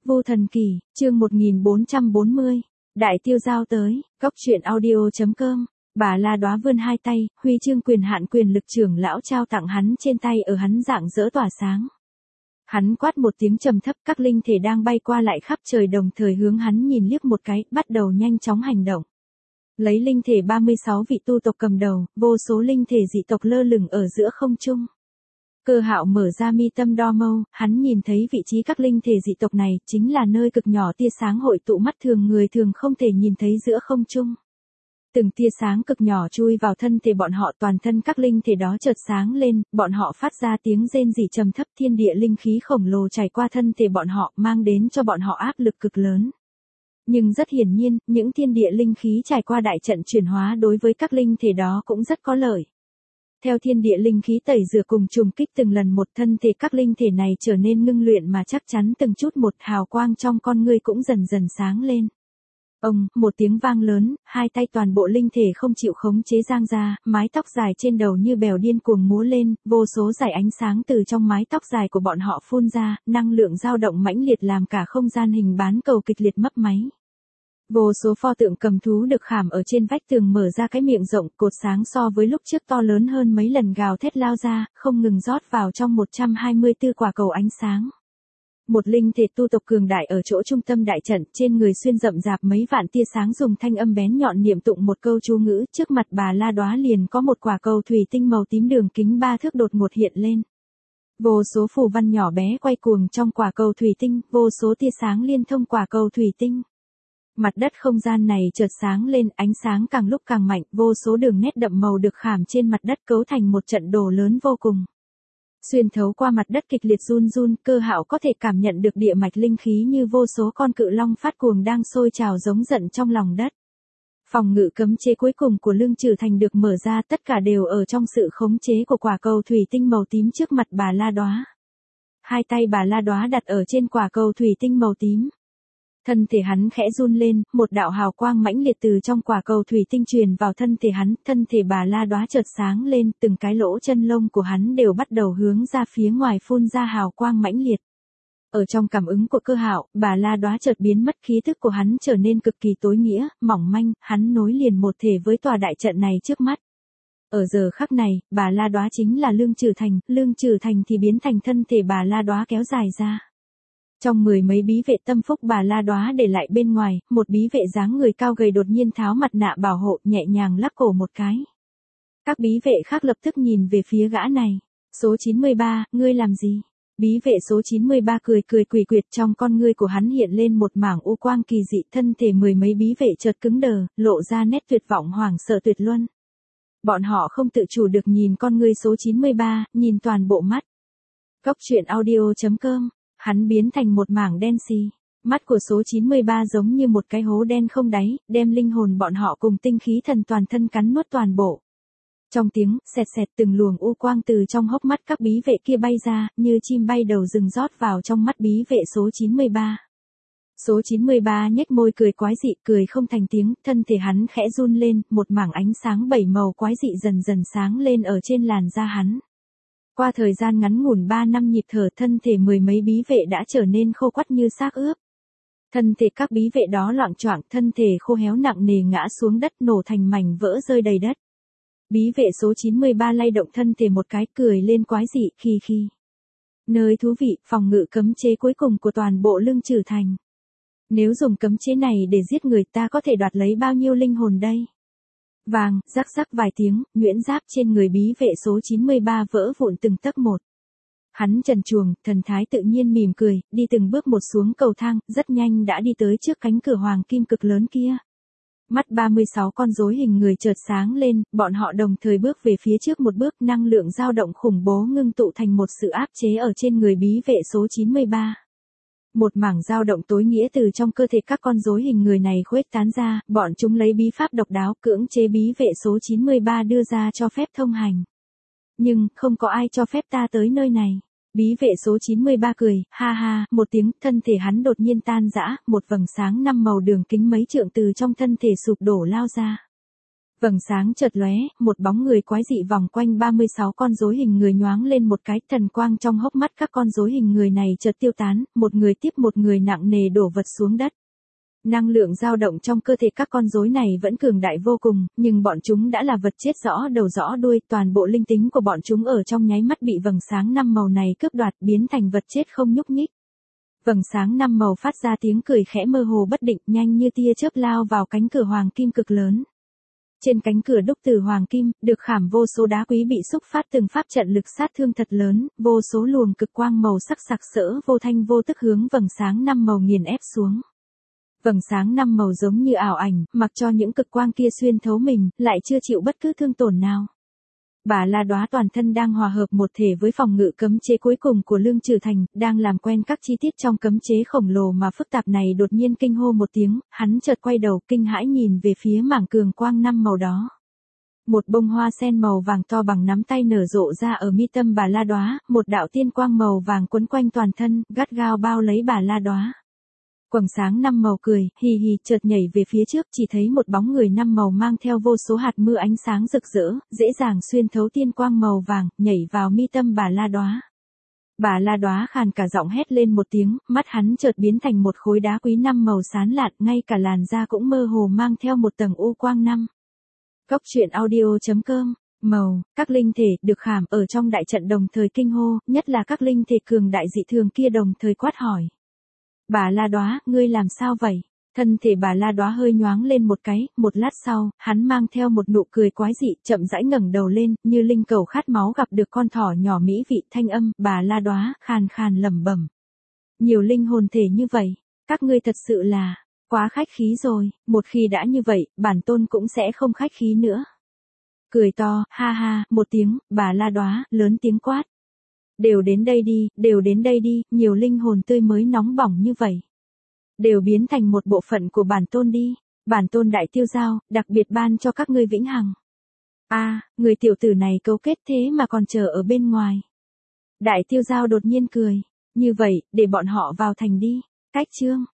Vô Thần Kỳ, chương 1440. Đại tiêu giao tới, góc truyện audio.com. Bà La Đóa vươn hai tay, huy chương quyền hạn quyền lực trưởng lão trao tặng hắn trên tay ở hắn rạng rỡ tỏa sáng. Hắn quát một tiếng trầm thấp, các linh thể đang bay qua lại khắp trời đồng thời hướng hắn nhìn liếc một cái, bắt đầu nhanh chóng hành động. Lấy linh thể 36 vị tu tộc cầm đầu, vô số linh thể dị tộc lơ lửng ở giữa không trung. Cơ Hạo mở ra mi tâm đo mâu, hắn nhìn thấy vị trí các linh thể dị tộc này chính là nơi cực nhỏ tia sáng hội tụ mắt thường người thường không thể nhìn thấy giữa không trung. Từng tia sáng cực nhỏ chui vào thân thể bọn họ, toàn thân các linh thể đó chợt sáng lên, bọn họ phát ra tiếng rên rỉ trầm thấp, thiên địa linh khí khổng lồ trải qua thân thể bọn họ mang đến cho bọn họ áp lực cực lớn. Nhưng rất hiển nhiên, những thiên địa linh khí trải qua đại trận chuyển hóa đối với các linh thể đó cũng rất có lợi. Theo thiên địa linh khí tẩy rửa cùng trùng kích từng lần một, thân thể các linh thể này trở nên ngưng luyện mà chắc chắn từng chút một, hào quang trong con ngươi cũng dần dần sáng lên. Ông, một tiếng vang lớn, hai tay toàn bộ linh thể không chịu khống chế giang ra, mái tóc dài trên đầu như bèo điên cuồng múa lên, vô số dải ánh sáng từ trong mái tóc dài của bọn họ phun ra, năng lượng dao động mãnh liệt làm cả không gian hình bán cầu kịch liệt mấp máy. Vô số pho tượng cầm thú được khảm ở trên vách tường mở ra cái miệng rộng, cột sáng so với lúc trước to lớn hơn mấy lần gào thét lao ra, không ngừng rót vào trong 124 quả cầu ánh sáng. Một linh thể tu tộc cường đại ở chỗ trung tâm đại trận, trên người xuyên rậm rạp mấy vạn tia sáng, dùng thanh âm bén nhọn niệm tụng một câu chú ngữ, trước mặt bà La Đóa liền có một quả cầu thủy tinh màu tím đường kính 3 thước đột ngột hiện lên. Vô số phù văn nhỏ bé quay cuồng trong quả cầu thủy tinh, vô số tia sáng liên thông quả cầu thủy tinh. Mặt đất không gian này chợt sáng lên, ánh sáng càng lúc càng mạnh, vô số đường nét đậm màu được khảm trên mặt đất cấu thành một trận đồ lớn vô cùng. Xuyên thấu qua mặt đất kịch liệt run run, Cơ Hạo có thể cảm nhận được địa mạch linh khí như vô số con cự long phát cuồng đang sôi trào giống giận trong lòng đất. Phòng ngự cấm chế cuối cùng của Lương Trừ Thành được mở ra, tất cả đều ở trong sự khống chế của quả cầu thủy tinh màu tím trước mặt bà La Đóa. Hai tay bà La Đóa đặt ở trên quả cầu thủy tinh màu tím. Thân thể hắn khẽ run lên, một đạo hào quang mãnh liệt từ trong quả cầu thủy tinh truyền vào thân thể hắn, thân thể bà La Đóa chợt sáng lên, từng cái lỗ chân lông của hắn đều bắt đầu hướng ra phía ngoài phun ra hào quang mãnh liệt. Ở trong cảm ứng của Cơ Hạo, bà La Đóa chợt biến mất, khí tức của hắn trở nên cực kỳ tối nghĩa, mỏng manh, hắn nối liền một thể với tòa đại trận này trước mắt. Ở giờ khắc này, bà La Đóa chính là Lương Trừ Thành thì biến thành thân thể bà La Đóa kéo dài ra. Trong mười mấy bí vệ tâm phúc bà La Đóa để lại bên ngoài, một bí vệ dáng người cao gầy đột nhiên tháo mặt nạ bảo hộ, nhẹ nhàng lắc cổ một cái. Các bí vệ khác lập tức nhìn về phía gã này. Số 93, ngươi làm gì? Bí vệ số 93 cười quỷ quyệt, trong con ngươi của hắn hiện lên một mảng u quang kỳ dị, thân thể mười mấy bí vệ chợt cứng đờ, lộ ra nét tuyệt vọng hoảng sợ tuyệt luân. Bọn họ không tự chủ được nhìn con ngươi số 93, nhìn toàn bộ mắt. Góc truyện audio.com. Hắn biến thành một mảng đen xì. Mắt của số 93 giống như một cái hố đen không đáy, đem linh hồn bọn họ cùng tinh khí thần toàn thân cắn nuốt toàn bộ. Trong tiếng xẹt xẹt, từng luồng u quang từ trong hốc mắt các bí vệ kia bay ra, như chim bay đầu rừng rót vào trong mắt bí vệ số 93. Số 93 nhếch môi cười quái dị, cười không thành tiếng, thân thể hắn khẽ run lên, một mảng ánh sáng bảy màu quái dị dần dần sáng lên ở trên làn da hắn. Qua thời gian ngắn ngủn 3 năm nhịp thở, thân thể mười mấy bí vệ đã trở nên khô quắt như xác ướp. Thân thể các bí vệ đó loạng choạng, thân thể khô héo nặng nề ngã xuống đất, nổ thành mảnh vỡ rơi đầy đất. Bí vệ số 93 lay động thân thể một cái, cười lên quái dị, khi. Nơi thú vị, phòng ngự cấm chế cuối cùng của toàn bộ Lương Trừ Thành. Nếu dùng cấm chế này để giết người, ta có thể đoạt lấy bao nhiêu linh hồn đây? Vàng, rắc rắc vài tiếng, nhuyễn giáp trên người bí vệ số 93 vỡ vụn từng tấc một. Hắn trần truồng, thần thái tự nhiên mỉm cười, đi từng bước một xuống cầu thang, rất nhanh đã đi tới trước cánh cửa hoàng kim cực lớn kia. Mắt 36 con rối hình người chợt sáng lên, bọn họ đồng thời bước về phía trước một bước, năng lượng dao động khủng bố ngưng tụ thành một sự áp chế ở trên người bí vệ số 93. Một mảng dao động tối nghĩa từ trong cơ thể các con rối hình người này khuếch tán ra, bọn chúng lấy bí pháp độc đáo cưỡng chế bí vệ số 93 đưa ra cho phép thông hành. Nhưng, không có ai cho phép ta tới nơi này. Bí vệ số 93 cười, ha ha, một tiếng, thân thể hắn đột nhiên tan rã, một vầng sáng 5 màu đường kính mấy trượng từ trong thân thể sụp đổ lao ra. Vầng sáng chợt lóe, một bóng người quái dị vòng quanh 36 con rối hình người nhoáng lên một cái, thần quang trong hốc mắt các con rối hình người này chợt tiêu tán, một người tiếp một người nặng nề đổ vật xuống đất. Năng lượng dao động trong cơ thể các con rối này vẫn cường đại vô cùng, nhưng bọn chúng đã là vật chết rõ đầu rõ đuôi, toàn bộ linh tính của bọn chúng ở trong nháy mắt bị vầng sáng 5 màu này cướp đoạt, biến thành vật chết không nhúc nhích. Vầng sáng 5 màu phát ra tiếng cười khẽ mơ hồ bất định, nhanh như tia chớp lao vào cánh cửa hoàng kim cực lớn. Trên cánh cửa đúc từ hoàng kim, được khảm vô số đá quý bị xúc phát từng pháp trận lực sát thương thật lớn, vô số luồng cực quang màu sắc sặc sỡ vô thanh vô tức hướng vầng sáng 5 màu nghiền ép xuống. Vầng sáng 5 màu giống như ảo ảnh, mặc cho những cực quang kia xuyên thấu mình, lại chưa chịu bất cứ thương tổn nào. Bà La Đóa toàn thân đang hòa hợp một thể với phòng ngự cấm chế cuối cùng của Lương Trừ Thành, đang làm quen các chi tiết trong cấm chế khổng lồ mà phức tạp này, đột nhiên kinh hô một tiếng, hắn chợt quay đầu kinh hãi nhìn về phía mảng cường quang 5 màu đó. Một bông hoa sen màu vàng to bằng nắm tay nở rộ ra ở mi tâm bà La Đóa, một đạo tiên quang màu vàng quấn quanh toàn thân, gắt gao bao lấy bà La Đóa. Quầng sáng 5 màu cười, hì hì, chợt nhảy về phía trước, chỉ thấy một bóng người 5 màu mang theo vô số hạt mưa ánh sáng rực rỡ, dễ dàng xuyên thấu tiên quang màu vàng, nhảy vào mi tâm bà La Đóa. Bà La Đóa khàn cả giọng hét lên một tiếng, mắt hắn chợt biến thành một khối đá quý 5 màu sáng lạn, ngay cả làn da cũng mơ hồ mang theo một tầng u quang 5. Góc truyện audio.com. Màu, các linh thể được khảm ở trong đại trận đồng thời kinh hô, nhất là các linh thể cường đại dị thường kia đồng thời quát hỏi. Bà La Đóa, ngươi làm sao vậy? Thân thể bà La Đóa hơi nhoáng lên một cái, một lát sau, hắn mang theo một nụ cười quái dị, chậm rãi ngẩng đầu lên, như linh cẩu khát máu gặp được con thỏ nhỏ mỹ vị, thanh âm, bà La Đóa, khàn khàn lẩm bẩm. Nhiều linh hồn thể như vậy, các ngươi thật sự là, quá khách khí rồi, một khi đã như vậy, bản tôn cũng sẽ không khách khí nữa. Cười to, ha ha, một tiếng, bà La Đóa, lớn tiếng quát. Đều đến đây đi, nhiều linh hồn tươi mới nóng bỏng như vậy. Đều biến thành một bộ phận của bản tôn đi, bản tôn đại tiêu giao, đặc biệt ban cho các ngươi vĩnh hằng. Người tiểu tử này cấu kết thế mà còn chờ ở bên ngoài. Đại tiêu giao đột nhiên cười, như vậy, để bọn họ vào thành đi, cách chương.